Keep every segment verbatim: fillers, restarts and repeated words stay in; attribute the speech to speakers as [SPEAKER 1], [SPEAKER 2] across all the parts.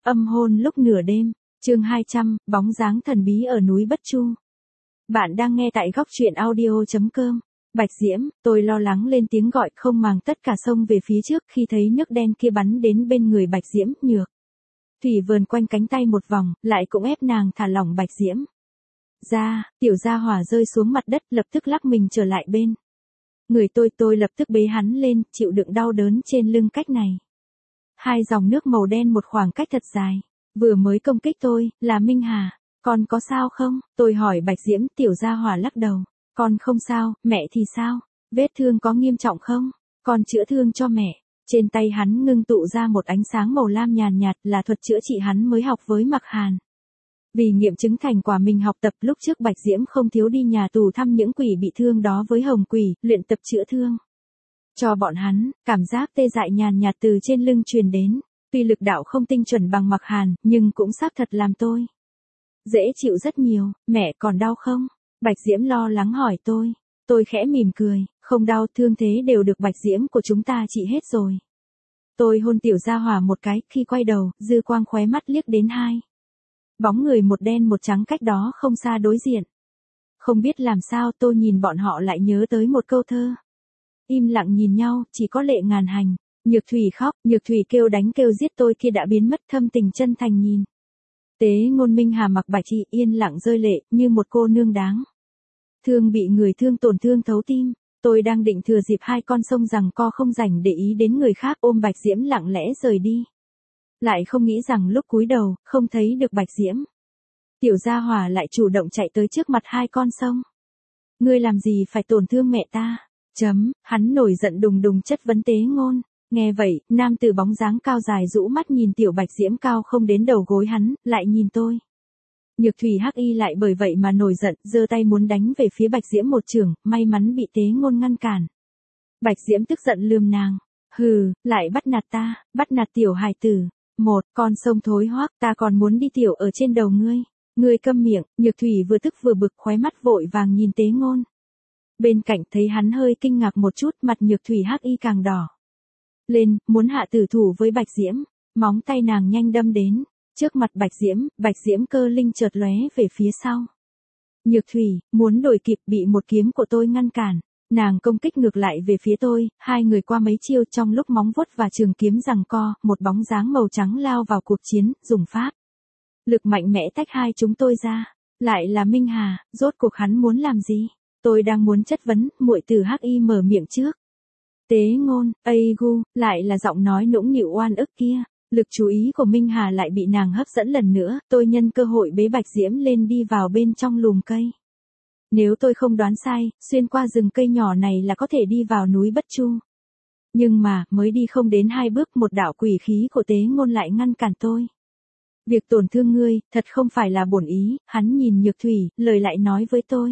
[SPEAKER 1] Âm hôn lúc nửa đêm, chương hai trăm, bóng dáng thần bí ở núi Bất Chu. Bạn đang nghe tại góc truyện audio chấm com. Bạch Diễm, tôi lo lắng lên tiếng gọi không màng tất cả xông về phía trước khi thấy nước đen kia bắn đến bên người Bạch Diễm. Nhược Thủy vườn quanh cánh tay một vòng, lại cũng ép nàng thả lỏng Bạch Diễm ra, tiểu gia hỏa rơi xuống mặt đất lập tức lắc mình trở lại bên người tôi tôi lập tức bế hắn lên, chịu đựng đau đớn trên lưng cách này. Hai dòng nước màu đen một khoảng cách thật dài, vừa mới công kích tôi, là Minh Hà, con có sao không? Tôi hỏi Bạch Diễm. Tiểu gia hỏa lắc đầu, con không sao. Mẹ thì sao? Vết thương có nghiêm trọng không? Con chữa thương cho mẹ. Trên tay hắn ngưng tụ ra một ánh sáng màu lam nhàn nhạt, là thuật chữa trị hắn mới học với Mặc Hàn. Vì nghiệm chứng thành quả mình học tập lúc trước, Bạch Diễm không thiếu đi nhà tù thăm những quỷ bị thương đó với Hồng Quỷ, luyện tập chữa thương cho bọn hắn. Cảm giác tê dại nhàn nhạt từ trên lưng truyền đến, tuy lực đạo không tinh chuẩn bằng Mặc Hàn, nhưng cũng xác thật làm tôi dễ chịu rất nhiều. Mẹ còn đau không? Bạch Diễm lo lắng hỏi tôi. Tôi khẽ mỉm cười, không đau, thương thế đều được Bạch Diễm của chúng ta trị hết rồi. Tôi hôn tiểu gia hỏa một cái, khi quay đầu, dư quang khóe mắt liếc đến hai bóng người một đen một trắng cách đó không xa đối diện. Không biết làm sao tôi nhìn bọn họ lại nhớ tới một câu thơ. Im lặng nhìn nhau, chỉ có lệ ngàn hành. Nhược Thủy khóc, Nhược Thủy kêu đánh kêu giết tôi kia đã biến mất, thâm tình chân thành nhìn Tế Ngôn. Minh Hà mặc bạch y yên lặng rơi lệ, như một cô nương đáng thương bị người thương tổn thương thấu tim. Tôi đang định thừa dịp hai con sông rằng co không rảnh để ý đến người khác, ôm Bạch Diễm lặng lẽ rời đi. Lại không nghĩ rằng lúc cúi đầu, không thấy được Bạch Diễm, tiểu gia hỏa lại chủ động chạy tới trước mặt hai con sông. Ngươi làm gì phải tổn thương mẹ ta? Chấm, hắn nổi giận đùng đùng chất vấn Tế Ngôn. Nghe vậy, nam tử bóng dáng cao dài rũ mắt nhìn tiểu Bạch Diễm cao không đến đầu gối hắn, lại nhìn tôi. Nhược Thủy hắc y lại bởi vậy mà nổi giận, giơ tay muốn đánh về phía Bạch Diễm một chưởng, may mắn bị Tế Ngôn ngăn cản. Bạch Diễm tức giận lườm nàng. Hừ, lại bắt nạt ta, bắt nạt tiểu hài tử. Một, con sông thối hoác, ta còn muốn đi tiểu ở trên đầu ngươi. Ngươi câm miệng. Nhược Thủy vừa tức vừa bực, khóe mắt vội vàng nhìn Tế Ngôn. Bên cạnh thấy hắn hơi kinh ngạc một chút, mặt Nhược Thủy hắc y càng đỏ lên, muốn hạ tử thủ với Bạch Diễm. Móng tay nàng nhanh đâm đến trước mặt Bạch Diễm, Bạch Diễm cơ linh chợt lóe về phía sau. Nhược Thủy muốn đuổi kịp, bị một kiếm của tôi ngăn cản. Nàng công kích ngược lại về phía tôi, hai người qua mấy chiêu, trong lúc móng vuốt và trường kiếm giằng co, một bóng dáng màu trắng lao vào cuộc chiến, dùng pháp lực mạnh mẽ tách hai chúng tôi ra. Lại là Minh Hà, rốt cuộc hắn muốn làm gì? Tôi đang muốn chất vấn, muội tử hắc y mở miệng trước. Tế Ngôn, ây gu, lại là giọng nói nũng nịu oan ức kia. Lực chú ý của Minh Hà lại bị nàng hấp dẫn lần nữa, tôi nhân cơ hội bế Bạch Diễm lên đi vào bên trong lùm cây. Nếu tôi không đoán sai, xuyên qua rừng cây nhỏ này là có thể đi vào núi Bất Chu. Nhưng mà, mới đi không đến hai bước, một đạo quỷ khí của Tế Ngôn lại ngăn cản tôi. Việc tổn thương ngươi, thật không phải là bổn ý. Hắn nhìn Nhược Thủy, lời lại nói với tôi.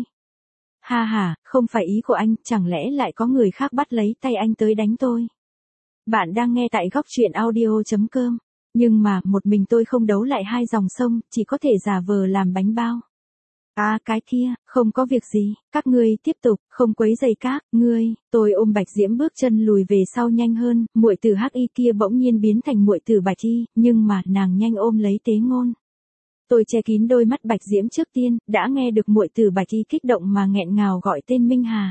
[SPEAKER 1] Ha ha, không phải ý của anh, chẳng lẽ lại có người khác bắt lấy tay anh tới đánh tôi? Bạn đang nghe tại góc truyện audio chấm com. Nhưng mà, một mình tôi không đấu lại hai dòng sông, chỉ có thể giả vờ làm bánh bao. À cái kia, không có việc gì, các ngươi tiếp tục, không quấy rầy các ngươi. Tôi ôm Bạch Diễm bước chân lùi về sau nhanh hơn, muội tử hắc y kia bỗng nhiên biến thành muội tử Bạch y, nhưng mà nàng nhanh ôm lấy Tế Ngôn. Tôi che kín đôi mắt Bạch Diễm trước tiên, đã nghe được muội tử Bạch y kích động mà nghẹn ngào gọi tên Minh Hà.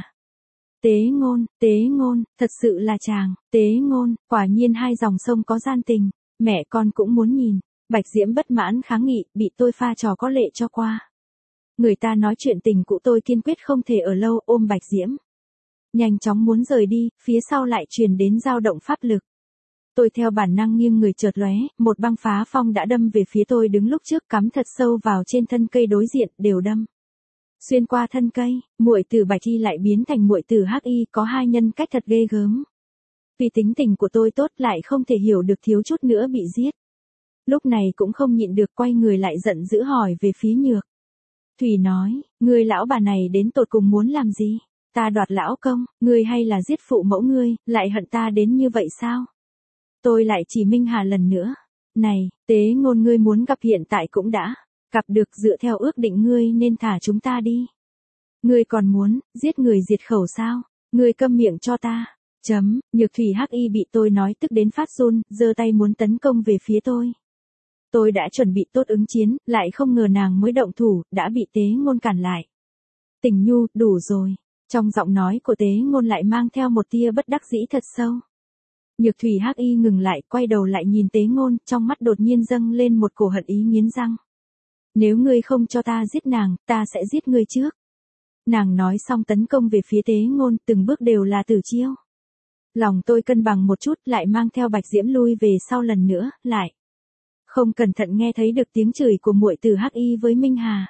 [SPEAKER 1] Tế Ngôn, Tế Ngôn, thật sự là chàng. Tế Ngôn, quả nhiên hai dòng sông có gian tình, mẹ con cũng muốn nhìn. Bạch Diễm bất mãn kháng nghị, bị tôi pha trò có lệ cho qua. Người ta nói chuyện tình cũ, tôi kiên quyết không thể ở lâu, ôm Bạch Diễm nhanh chóng muốn rời đi, phía sau lại truyền đến dao động pháp lực. Tôi theo bản năng nghiêng người, chợt lóe, một băng phá phong đã đâm về phía tôi đứng lúc trước, cắm thật sâu vào trên thân cây đối diện, đều đâm xuyên qua thân cây. Muội tử Bạch y lại biến thành muội tử hắc y, có hai nhân cách thật ghê gớm. Vì tính tình của tôi tốt, lại không thể hiểu được, thiếu chút nữa bị giết. Lúc này cũng không nhịn được, quay người lại giận dữ hỏi về phía Nhược Thủy nói, ngươi lão bà này đến tột cùng muốn làm gì? Ta đoạt lão công, ngươi hay là giết phụ mẫu ngươi, lại hận ta đến như vậy sao? Tôi lại chỉ Minh Hà lần nữa. Này, Tế Ngôn, ngươi muốn gặp hiện tại cũng đã gặp được, dựa theo ước định ngươi nên thả chúng ta đi. Ngươi còn muốn giết người diệt khẩu sao? Ngươi câm miệng cho ta. Chấm, Nhược Thủy hắc y bị tôi nói tức đến phát run, giơ tay muốn tấn công về phía tôi. tôi đã chuẩn bị tốt ứng chiến, lại không ngờ nàng mới động thủ, đã bị Tế Ngôn cản lại. Tình Nhu, đủ rồi. Trong giọng nói của Tế Ngôn lại mang theo một tia bất đắc dĩ thật sâu. Nhược Thủy Hắc Y ngừng lại, quay đầu lại nhìn Tế Ngôn, trong mắt đột nhiên dâng lên một cổ hận ý nghiến răng. Nếu ngươi không cho ta giết nàng, ta sẽ giết ngươi trước. Nàng nói xong tấn công về phía Tế Ngôn, từng bước đều là tử chiêu. Lòng tôi cân bằng một chút, lại mang theo Bạch Diễm lui về sau lần nữa, lại. Không cẩn thận nghe thấy được tiếng chửi của muội tử Hắc Y với Minh Hà.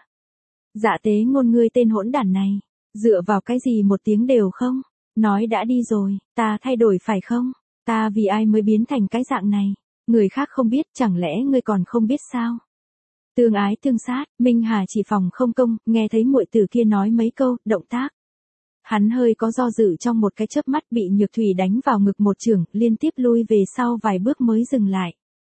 [SPEAKER 1] Dạ Tế Ngôn, ngươi tên hỗn đản này, dựa vào cái gì một tiếng đều không? Nói đã đi rồi, ta thay đổi phải không? Ta vì ai mới biến thành cái dạng này? Người khác không biết, chẳng lẽ ngươi còn không biết sao? Tương ái tương sát, Minh Hà chỉ phòng không công, nghe thấy muội tử kia nói mấy câu, động tác. Hắn hơi có do dự, trong một cái chớp mắt bị Nhược Thủy đánh vào ngực một chưởng, liên tiếp lui về sau vài bước mới dừng lại.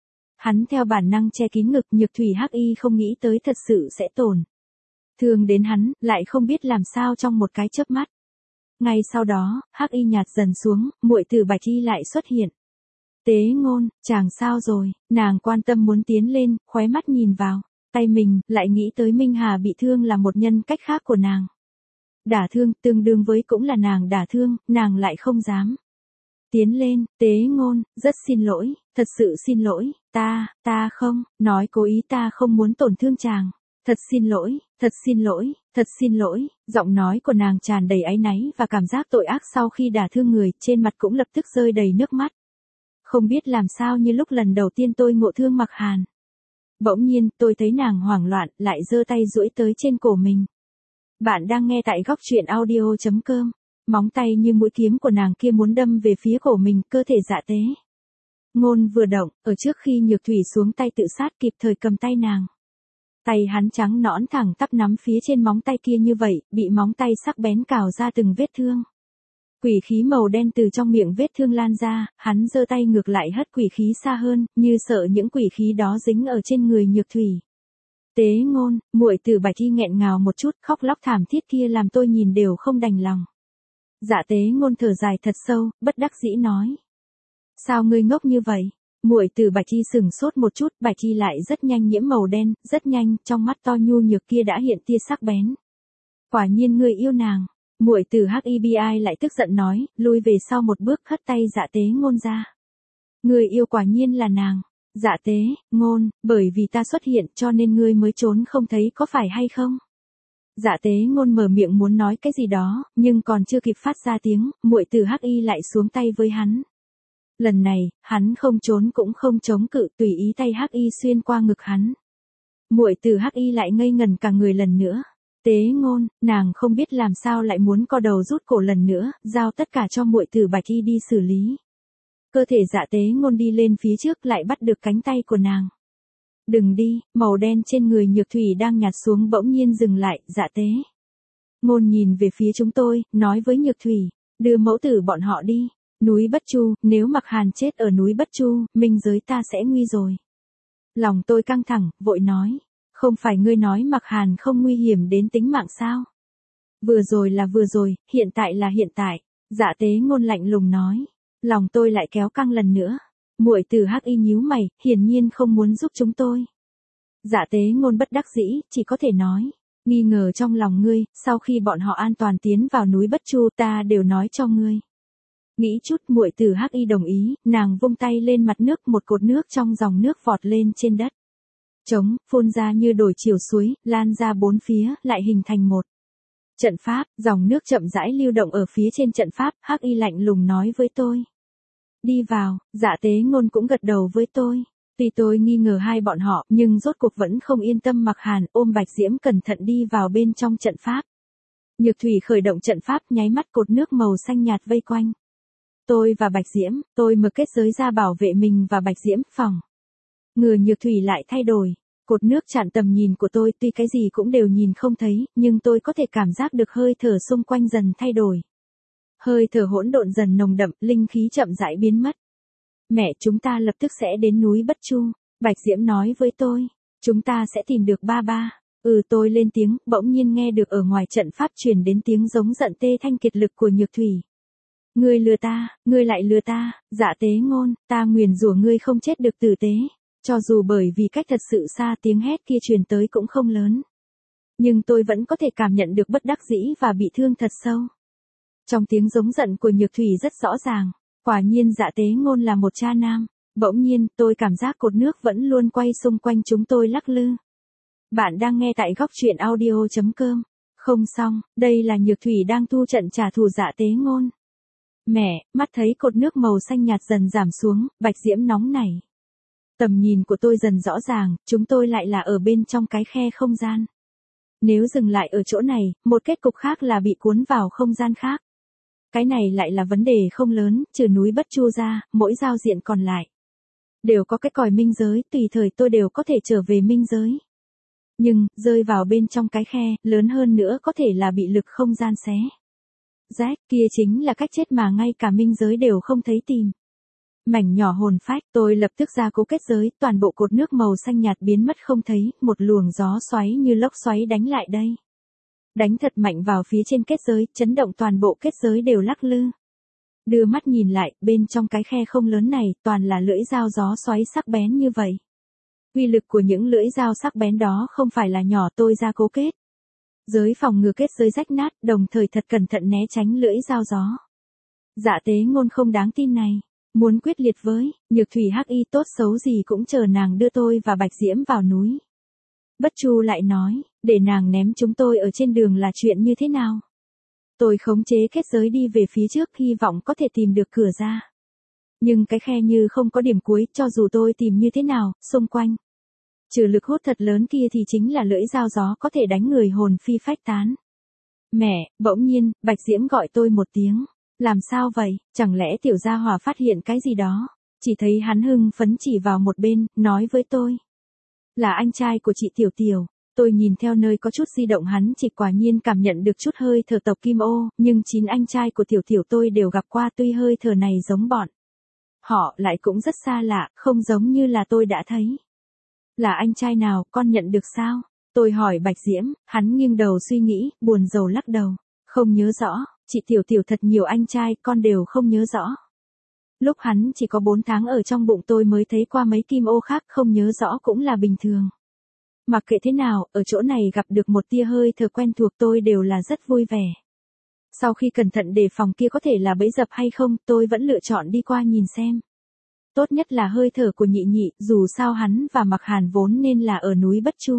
[SPEAKER 1] Hắn theo bản năng che kín ngực, Nhược Thủy Hắc Y không nghĩ tới thật sự sẽ tổn thương đến hắn, lại không biết làm sao trong một cái chớp mắt. Ngay sau đó, Hắc Y nhạt dần xuống, muội tử Bạch Y lại xuất hiện. Tế Ngôn, chàng sao rồi? Nàng quan tâm muốn tiến lên, khóe mắt nhìn vào tay mình, lại nghĩ tới Minh Hà bị thương là một nhân cách khác của nàng. Đả thương, tương đương với cũng là nàng đả thương, nàng lại không dám tiến lên. Tế Ngôn, rất xin lỗi, thật sự xin lỗi, ta, ta không, nói cố ý, ta không muốn tổn thương chàng. Thật xin lỗi, thật xin lỗi, thật xin lỗi. Giọng nói của nàng tràn đầy áy náy và cảm giác tội ác sau khi đả thương người, trên mặt cũng lập tức rơi đầy nước mắt. Không biết làm sao như lúc lần đầu tiên tôi ngộ thương Mặc Hàn. Bỗng nhiên, tôi thấy nàng hoảng loạn, lại giơ tay duỗi tới trên cổ mình. Bạn đang nghe tại góc truyện audio chấm com. Móng tay như mũi kiếm của nàng kia muốn đâm về phía cổ mình, cơ thể Dạ Tế Ngôn vừa động, ở trước khi Nhược Thủy xuống tay tự sát kịp thời cầm tay nàng. Tay hắn trắng nõn thẳng tắp nắm phía trên móng tay kia như vậy, bị móng tay sắc bén cào ra từng vết thương. Quỷ khí màu đen từ trong miệng vết thương lan ra, hắn giơ tay ngược lại hất quỷ khí xa hơn, như sợ những quỷ khí đó dính ở trên người Nhược Thủy. Tế Ngôn, muội tử Bạch Y nghẹn ngào một chút, khóc lóc thảm thiết kia làm tôi nhìn đều không đành lòng. Dạ Tế Ngôn thở dài thật sâu, bất đắc dĩ nói. Sao ngươi ngốc như vậy? Muội tử Bạch Y sừng sốt một chút, Bạch Y lại rất nhanh nhiễm màu đen, rất nhanh, trong mắt to nhu nhược kia đã hiện tia sắc bén. Quả nhiên ngươi yêu nàng. Muội tử Hắc Y bi ai lại tức giận nói, lui về sau một bước, hất tay Dạ Tế Ngôn ra. Ngươi yêu quả nhiên là nàng. Dạ Tế Ngôn, bởi vì ta xuất hiện cho nên ngươi mới trốn không thấy, có phải hay không? Dạ Tế Ngôn mở miệng muốn nói cái gì đó, nhưng còn chưa kịp phát ra tiếng, muội tử Hắc Y lại xuống tay với hắn. Lần này, hắn không trốn cũng không chống cự, tùy ý tay Hắc Y xuyên qua ngực hắn. Muội tử Hắc Y lại ngây ngần cả người lần nữa. Tế Ngôn, nàng không biết làm sao lại muốn co đầu rút cổ lần nữa, giao tất cả cho muội tử Bạch Y đi xử lý. Cơ thể Dạ Tế Ngôn đi lên phía trước, lại bắt được cánh tay của nàng. Đừng đi, màu đen trên người Nhược Thủy đang nhạt xuống bỗng nhiên dừng lại. Dạ Tế Ngôn nhìn về phía chúng tôi, nói với Nhược Thủy, đưa mẫu tử bọn họ đi. Núi Bất Chu, nếu Mặc Hàn chết ở núi Bất Chu, minh giới ta sẽ nguy rồi. Lòng tôi căng thẳng, vội nói, không phải ngươi nói Mặc Hàn không nguy hiểm đến tính mạng sao? Vừa rồi là vừa rồi, hiện tại là hiện tại. Dạ Tế Ngôn lạnh lùng nói. Lòng tôi lại kéo căng lần nữa. Muội tử Hắc Y nhíu mày, hiển nhiên không muốn giúp chúng tôi. Dạ Tế Ngôn bất đắc dĩ, chỉ có thể nói, nghi ngờ trong lòng ngươi, sau khi bọn họ an toàn tiến vào núi Bất Chu, ta đều nói cho ngươi. Nghĩ chút, muội tử Hắc Y đồng ý, nàng vung tay lên mặt nước, một cột nước trong dòng nước vọt lên trên đất. Trống, phun ra như đổi chiều suối, lan ra bốn phía, lại hình thành một trận pháp, dòng nước chậm rãi lưu động ở phía trên trận pháp. Hắc Y lạnh lùng nói với tôi. Đi vào. Dạ Tế Ngôn cũng gật đầu với tôi. Tuy tôi nghi ngờ hai bọn họ, nhưng rốt cuộc vẫn không yên tâm. Mặc Hàn ôm Bạch Diễm cẩn thận đi vào bên trong trận pháp. Nhược Thủy khởi động trận pháp, nháy mắt cột nước màu xanh nhạt vây quanh tôi và Bạch Diễm. Tôi mở kết giới ra bảo vệ mình và Bạch Diễm. Phòng ngừa Nhược Thủy lại thay đổi. Cột nước chặn tầm nhìn của tôi, tuy cái gì cũng đều nhìn không thấy, nhưng tôi có thể cảm giác được hơi thở xung quanh dần thay đổi. Hơi thở hỗn độn dần nồng đậm, linh khí chậm rãi biến mất. Mẹ, chúng ta lập tức sẽ đến núi Bất Chu. Bạch Diễm nói với tôi. Chúng ta sẽ tìm được ba ba. Ừ, tôi lên tiếng, bỗng nhiên nghe được ở ngoài trận pháp truyền đến tiếng giống giận tê thanh kiệt lực của Nhược Thủy. Ngươi lừa ta, ngươi lại lừa ta. Dạ Tế Ngôn, ta nguyền rủa ngươi không chết được tử tế. Cho dù bởi vì cách thật sự xa tiếng hét kia truyền tới cũng không lớn. Nhưng tôi vẫn có thể cảm nhận được bất đắc dĩ và bị thương thật sâu. Trong tiếng giống giận của Nhược Thủy rất rõ ràng, quả nhiên Dạ Tế Ngôn là một cha nam. Bỗng nhiên, tôi cảm giác cột nước vẫn luôn quay xung quanh chúng tôi lắc lư. Bạn đang nghe tại góc truyện audio chấm com. Không xong, đây là Nhược Thủy đang thu trận trả thù Dạ Tế Ngôn. Mẹ, mắt thấy cột nước màu xanh nhạt dần giảm xuống, Bạch Diễm nóng nảy. Tầm nhìn của tôi dần rõ ràng, chúng tôi lại là ở bên trong cái khe không gian. Nếu dừng lại ở chỗ này, một kết cục khác là bị cuốn vào không gian khác. Cái này lại là vấn đề không lớn, trừ núi Bất Chu ra, mỗi giao diện còn lại đều có cái còi minh giới, tùy thời tôi đều có thể trở về minh giới. Nhưng, rơi vào bên trong cái khe, lớn hơn nữa có thể là bị lực không gian xé rách, kia chính là cách chết mà ngay cả minh giới đều không thấy tìm. Mảnh nhỏ hồn phách, tôi lập tức ra cố kết giới, toàn bộ cột nước màu xanh nhạt biến mất không thấy, một luồng gió xoáy như lốc xoáy đánh lại đây. Đánh thật mạnh vào phía trên kết giới, chấn động toàn bộ kết giới đều lắc lư. Đưa mắt nhìn lại, bên trong cái khe không lớn này, toàn là lưỡi dao gió xoáy sắc bén như vậy. Uy lực của những lưỡi dao sắc bén đó không phải là nhỏ, tôi ra cố kết giới phòng ngừa kết giới rách nát, đồng thời thật cẩn thận né tránh lưỡi dao gió. Dạ Tế Ngôn không đáng tin này, muốn quyết liệt với Nhược Thủy hắc y tốt xấu gì cũng chờ nàng đưa tôi và Bạch Diễm vào núi. Bất Chu lại nói, để nàng ném chúng tôi ở trên đường là chuyện như thế nào? Tôi khống chế kết giới đi về phía trước, hy vọng có thể tìm được cửa ra. Nhưng cái khe như không có điểm cuối, cho dù tôi tìm như thế nào, xung quanh trừ lực hút thật lớn kia thì chính là lưỡi dao gió có thể đánh người hồn phi phách tán. Mẹ, bỗng nhiên, Bạch Diễm gọi tôi một tiếng. Làm sao vậy, chẳng lẽ tiểu gia hỏa phát hiện cái gì đó? Chỉ thấy hắn hưng phấn chỉ vào một bên, nói với tôi. Là anh trai của chị Tiểu Tiểu. Tôi nhìn theo nơi có chút di động hắn chỉ quả nhiên cảm nhận được chút hơi thở tộc Kim Ô, nhưng chín anh trai của Tiểu Tiểu tôi đều gặp qua, tuy hơi thở này giống bọn họ lại cũng rất xa lạ, không giống như là tôi đã thấy. Là anh trai nào, con nhận được sao? Tôi hỏi Bạch Diễm, hắn nghiêng đầu suy nghĩ, buồn rầu lắc đầu. Không nhớ rõ, chị Tiểu Tiểu thật nhiều anh trai, con đều không nhớ rõ. Lúc hắn chỉ có bốn tháng ở trong bụng tôi mới thấy qua mấy Kim Ô khác, không nhớ rõ cũng là bình thường. Mặc kệ thế nào, ở chỗ này gặp được một tia hơi thở quen thuộc tôi đều là rất vui vẻ. Sau khi cẩn thận đề phòng kia có thể là bẫy dập hay không, tôi vẫn lựa chọn đi qua nhìn xem. Tốt nhất là hơi thở của Nhị Nhị, dù sao hắn và Mặc Hàn vốn nên là ở núi Bất Chu.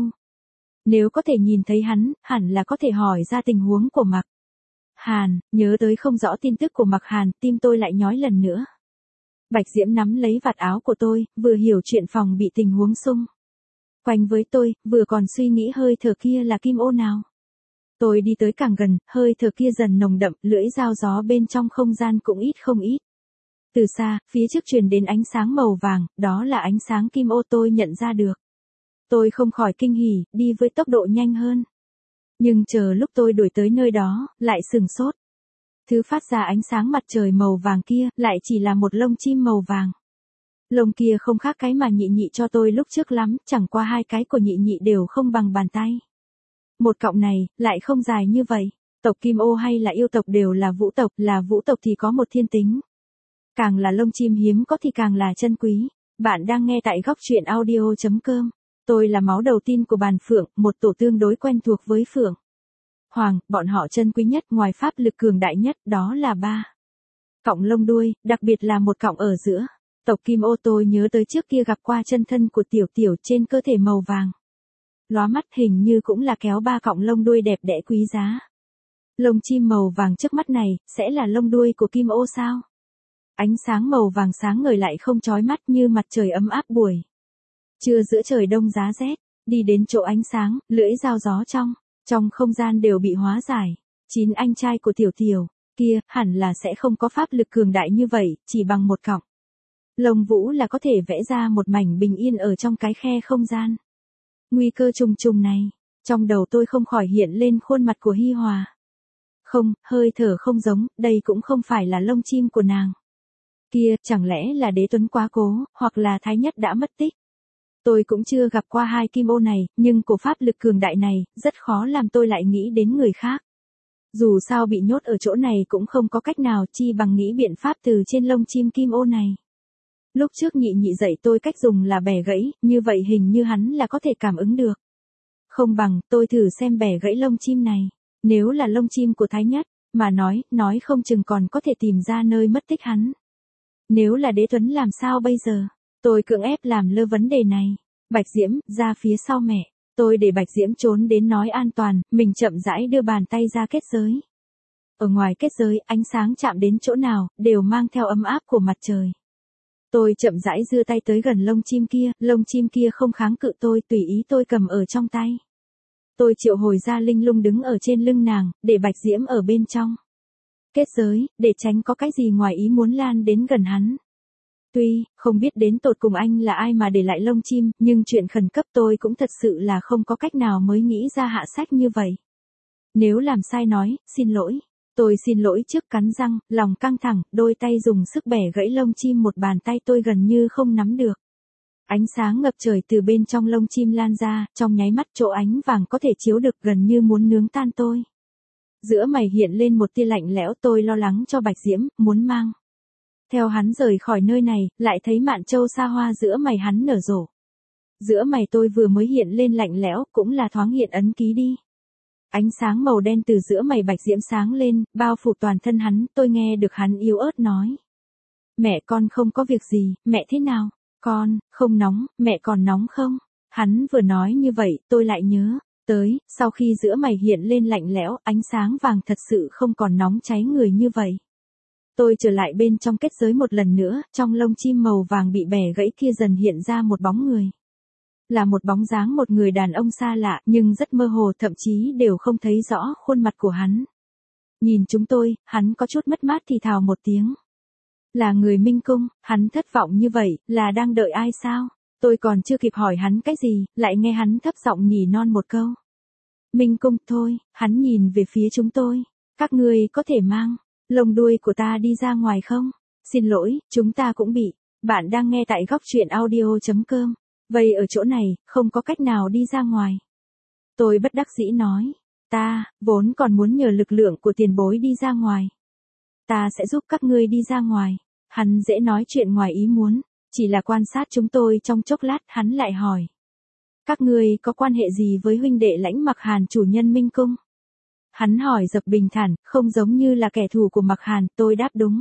[SPEAKER 1] Nếu có thể nhìn thấy hắn, hẳn là có thể hỏi ra tình huống của Mặc Hàn, nhớ tới không rõ tin tức của Mặc Hàn, tim tôi lại nhói lần nữa. Bạch Diễm nắm lấy vạt áo của tôi, vừa hiểu chuyện phòng bị tình huống xung quanh với tôi, vừa còn suy nghĩ hơi thở kia là Kim Ô nào. Tôi đi tới càng gần, hơi thở kia dần nồng đậm, lưỡi dao gió bên trong không gian cũng ít không ít. Từ xa, phía trước truyền đến ánh sáng màu vàng, đó là ánh sáng Kim Ô tôi nhận ra được. Tôi không khỏi kinh hỉ, đi với tốc độ nhanh hơn. Nhưng chờ lúc tôi đuổi tới nơi đó, lại sừng sốt. Thứ phát ra ánh sáng mặt trời màu vàng kia, lại chỉ là một lông chim màu vàng. Lông kia không khác cái mà Nhị Nhị cho tôi lúc trước lắm, chẳng qua hai cái của Nhị Nhị đều không bằng bàn tay. Một cọng này, lại không dài như vậy. Tộc Kim Ô hay là yêu tộc đều là vũ tộc, là vũ tộc thì có một thiên tính. Càng là lông chim hiếm có thì càng là chân quý. Bạn đang nghe tại góc truyện audio chấm com. Tôi là máu đầu tiên của bàn phượng, một tổ tương đối quen thuộc với phượng hoàng, bọn họ chân quý nhất ngoài pháp lực cường đại nhất, đó là ba cọng lông đuôi, đặc biệt là một cọng ở giữa. Tộc Kim Ô tôi nhớ tới trước kia gặp qua chân thân của Tiểu Tiểu trên cơ thể màu vàng. Lóa mắt hình như cũng là kéo ba cọng lông đuôi đẹp đẽ quý giá. Lông chim màu vàng trước mắt này, sẽ là lông đuôi của Kim Ô sao? Ánh sáng màu vàng sáng ngời lại không chói mắt như mặt trời ấm áp buổi trưa giữa trời đông giá rét. Đi đến chỗ ánh sáng, lưỡi dao gió trong trong không gian đều bị hóa giải. Chín anh trai của Tiểu Tiểu kia, hẳn là sẽ không có pháp lực cường đại như vậy, chỉ bằng một cọng lông vũ là có thể vẽ ra một mảnh bình yên ở trong cái khe không gian. Nguy cơ trùng trùng này, trong đầu tôi không khỏi hiện lên khuôn mặt của Hi Hòa. Không, hơi thở không giống, đây cũng không phải là lông chim của nàng. Kia, chẳng lẽ là Đế Tuấn quá cố, hoặc là Thái Nhất đã mất tích. Tôi cũng chưa gặp qua hai Kim Ô này, nhưng cổ pháp lực cường đại này, rất khó làm tôi lại nghĩ đến người khác. Dù sao bị nhốt ở chỗ này cũng không có cách nào chi bằng nghĩ biện pháp từ trên lông chim Kim Ô này. Lúc trước nhị nhị dạy tôi cách dùng là bẻ gãy, như vậy hình như hắn là có thể cảm ứng được. Không bằng, tôi thử xem bẻ gãy lông chim này. Nếu là lông chim của Thái Nhất, mà nói, nói không chừng còn có thể tìm ra nơi mất tích hắn. Nếu là Đế Tuấn làm sao bây giờ? Tôi cưỡng ép làm lơ vấn đề này. Bạch Diễm, ra phía sau mẹ. Tôi để Bạch Diễm trốn đến nói an toàn, mình chậm rãi đưa bàn tay ra kết giới. Ở ngoài kết giới, ánh sáng chạm đến chỗ nào, đều mang theo ấm áp của mặt trời. Tôi chậm rãi đưa tay tới gần lông chim kia, lông chim kia không kháng cự tôi, tùy ý tôi cầm ở trong tay. Tôi triệu hồi ra linh lung đứng ở trên lưng nàng, để Bạch Diễm ở bên trong kết giới, để tránh có cái gì ngoài ý muốn lan đến gần hắn. Tuy, không biết đến tột cùng anh là ai mà để lại lông chim, nhưng chuyện khẩn cấp tôi cũng thật sự là không có cách nào mới nghĩ ra hạ sách như vậy. Nếu làm sai nói, xin lỗi. Tôi xin lỗi trước, cắn răng, lòng căng thẳng, đôi tay dùng sức bẻ gãy lông chim, một bàn tay tôi gần như không nắm được. Ánh sáng ngập trời từ bên trong lông chim lan ra, trong nháy mắt chỗ ánh vàng có thể chiếu được gần như muốn nướng tan tôi. Giữa mày hiện lên một tia lạnh lẽo, tôi lo lắng cho Bạch Diễm, muốn mang theo hắn rời khỏi nơi này, lại thấy mạn châu xa hoa giữa mày hắn nở rộ. Giữa mày tôi vừa mới hiện lên lạnh lẽo, cũng là thoáng hiện ấn ký đi. Ánh sáng màu đen từ giữa mày Bạch Diễm sáng lên, bao phủ toàn thân hắn, tôi nghe được hắn yếu ớt nói. Mẹ con không có việc gì, mẹ thế nào? Con, không nóng, mẹ còn nóng không? Hắn vừa nói như vậy, tôi lại nhớ tới, sau khi giữa mày hiện lên lạnh lẽo, ánh sáng vàng thật sự không còn nóng cháy người như vậy. Tôi trở lại bên trong kết giới một lần nữa, trong lông chim màu vàng bị bẻ gãy kia dần hiện ra một bóng người. Là một bóng dáng một người đàn ông xa lạ, nhưng rất mơ hồ, thậm chí đều không thấy rõ khuôn mặt của hắn. Nhìn chúng tôi, hắn có chút mất mát thì thào một tiếng. Là người Minh Cung, hắn thất vọng như vậy, là đang đợi ai sao? Tôi còn chưa kịp hỏi hắn cái gì, lại nghe hắn thấp giọng nhỉ non một câu. Minh Cung, thôi, hắn nhìn về phía chúng tôi. Các ngươi có thể mang lông đuôi của ta đi ra ngoài không? Xin lỗi, chúng ta cũng bị. Bạn đang nghe tại góc truyện audio chấm com. Vậy ở chỗ này, không có cách nào đi ra ngoài. Tôi bất đắc dĩ nói. Ta, vốn còn muốn nhờ lực lượng của tiền bối đi ra ngoài. Ta sẽ giúp các ngươi đi ra ngoài. Hắn dễ nói chuyện ngoài ý muốn. Chỉ là quan sát chúng tôi trong chốc lát, hắn lại hỏi. Các ngươi có quan hệ gì với huynh đệ Lãnh Mặc Hàn chủ nhân Minh Cung? Hắn hỏi dập bình thản, không giống như là kẻ thù của Mặc Hàn, tôi đáp đúng.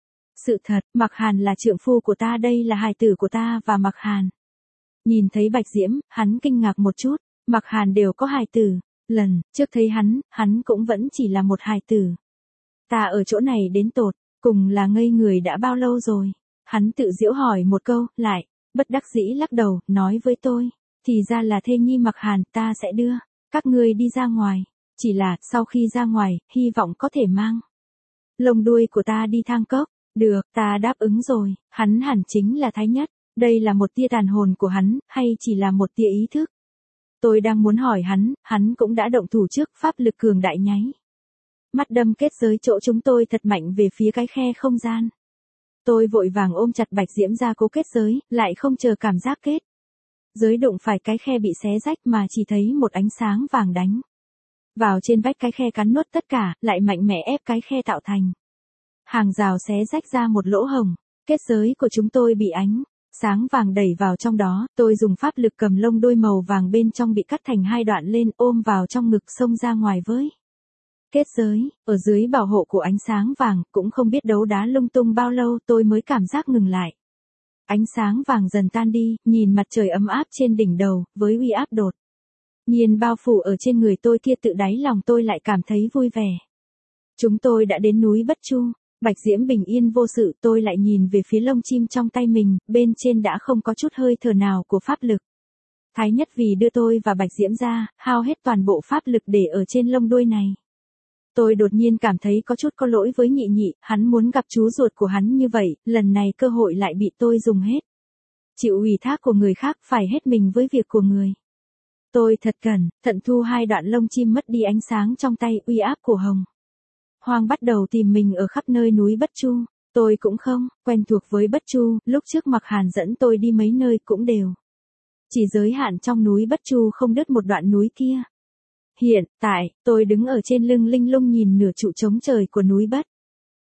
[SPEAKER 1] Sự thật, Mặc Hàn là trượng phu của ta, đây là hài tử của ta và Mặc Hàn. Nhìn thấy Bạch Diễm, hắn kinh ngạc một chút, Mặc Hàn đều có hài tử. Lần trước thấy hắn, hắn cũng vẫn chỉ là một hài tử. Ta ở chỗ này đến tột cùng là ngây người đã bao lâu rồi? Hắn tự giễu hỏi một câu, lại bất đắc dĩ lắc đầu, nói với tôi, thì ra là thê nhi Mặc Hàn, ta sẽ đưa các ngươi đi ra ngoài. Chỉ là, sau khi ra ngoài, hy vọng có thể mang lông đuôi của ta đi Thang Cốc. Được, ta đáp ứng rồi. Hắn hẳn chính là Thái Nhất. Đây là một tia tàn hồn của hắn, hay chỉ là một tia ý thức? Tôi đang muốn hỏi hắn, hắn cũng đã động thủ trước, pháp lực cường đại nháy mắt đâm kết giới chỗ chúng tôi thật mạnh về phía cái khe không gian. Tôi vội vàng ôm chặt Bạch Diễm ra cố kết giới, lại không chờ cảm giác kết giới đụng phải cái khe bị xé rách mà chỉ thấy một ánh sáng vàng đánh vào trên vách cái khe, cắn nuốt tất cả, lại mạnh mẽ ép cái khe tạo thành hàng rào xé rách ra một lỗ hổng. Kết giới của chúng tôi bị ánh sáng vàng đẩy vào trong đó, tôi dùng pháp lực cầm lông đuôi màu vàng bên trong bị cắt thành hai đoạn lên, ôm vào trong ngực xông ra ngoài với kết giới. Ở dưới bảo hộ của ánh sáng vàng, cũng không biết đấu đá lung tung bao lâu tôi mới cảm giác ngừng lại. Ánh sáng vàng dần tan đi, nhìn mặt trời ấm áp trên đỉnh đầu, với uy áp đột nhiên bao phủ ở trên người tôi kia, tự đáy lòng tôi lại cảm thấy vui vẻ. Chúng tôi đã đến núi Bất Chu. Bạch Diễm bình yên vô sự, tôi lại nhìn về phía lông chim trong tay mình, bên trên đã không có chút hơi thở nào của pháp lực. Thái Nhất vì đưa tôi và Bạch Diễm ra, hao hết toàn bộ pháp lực để ở trên lông đuôi này. Tôi đột nhiên cảm thấy có chút có lỗi với nhị nhị, hắn muốn gặp chú ruột của hắn như vậy, lần này cơ hội lại bị tôi dùng hết. Chịu ủy thác của người khác, phải hết mình với việc của người. Tôi thật cẩn thận thu hai đoạn lông chim, mất đi ánh sáng trong tay, uy áp của Hồng Hoang bắt đầu tìm mình ở khắp nơi núi Bất Chu. Tôi cũng không quen thuộc với Bất Chu, lúc trước Mặc Hàn dẫn tôi đi mấy nơi cũng đều chỉ giới hạn trong núi Bất Chu, không đứt một đoạn núi kia. Hiện tại, tôi đứng ở trên lưng linh lung nhìn nửa trụ trống trời của núi Bất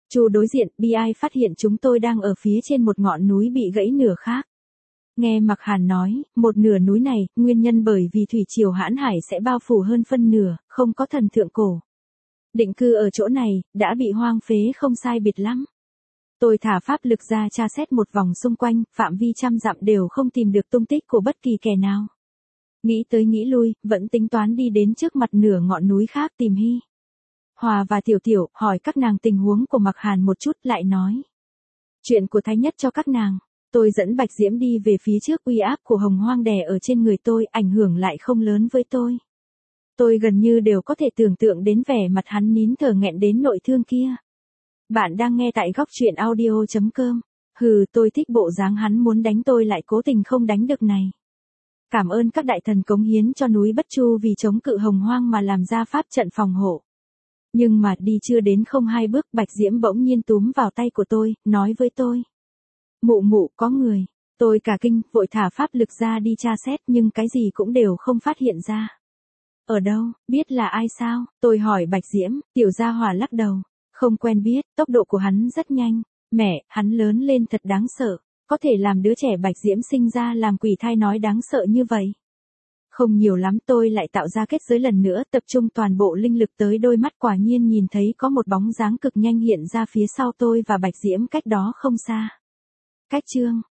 [SPEAKER 1] Chu đối diện, bi ai phát hiện chúng tôi đang ở phía trên một ngọn núi bị gãy nửa khác. Nghe Mạc Hàn nói, một nửa núi này, nguyên nhân bởi vì thủy triều hãn hải sẽ bao phủ hơn phân nửa, không có thần thượng cổ. Định cư ở chỗ này, đã bị hoang phế không sai biệt lắm. Tôi thả pháp lực ra tra xét một vòng xung quanh, phạm vi trăm dặm đều không tìm được tung tích của bất kỳ kẻ nào. Nghĩ tới nghĩ lui, vẫn tính toán đi đến trước mặt nửa ngọn núi khác tìm Hy Hòa và Tiểu Tiểu, hỏi các nàng tình huống của Mạc Hàn một chút, lại nói chuyện của Thái Nhất cho các nàng. Tôi dẫn Bạch Diễm đi về phía trước, uy áp của Hồng Hoang đè ở trên người tôi, ảnh hưởng lại không lớn với tôi. Tôi gần như đều có thể tưởng tượng đến vẻ mặt hắn nín thở nghẹn đến nội thương kia. Bạn đang nghe tại góc truyện audio chấm com. Hừ, tôi thích bộ dáng hắn muốn đánh tôi lại cố tình không đánh được này. Cảm ơn các đại thần cống hiến cho núi Bất Chu vì chống cự Hồng Hoang mà làm ra pháp trận phòng hộ. Nhưng mà đi chưa đến không hai bước, Bạch Diễm bỗng nhiên túm vào tay của tôi, nói với tôi. Mụ mụ, có người. Tôi cả kinh, vội thả pháp lực ra đi tra xét nhưng cái gì cũng đều không phát hiện ra. Ở đâu, biết là ai sao? Tôi hỏi Bạch Diễm, Tiểu Gia Hỏa lắc đầu. Không quen biết, tốc độ của hắn rất nhanh. Mẹ, hắn lớn lên thật đáng sợ. Có thể làm đứa trẻ Bạch Diễm sinh ra làm quỷ thai nói đáng sợ như vậy. Không nhiều lắm, tôi lại tạo ra kết giới lần nữa, tập trung toàn bộ linh lực tới đôi mắt, quả nhiên nhìn thấy có một bóng dáng cực nhanh hiện ra phía sau tôi và Bạch Diễm cách đó không xa. Cách chương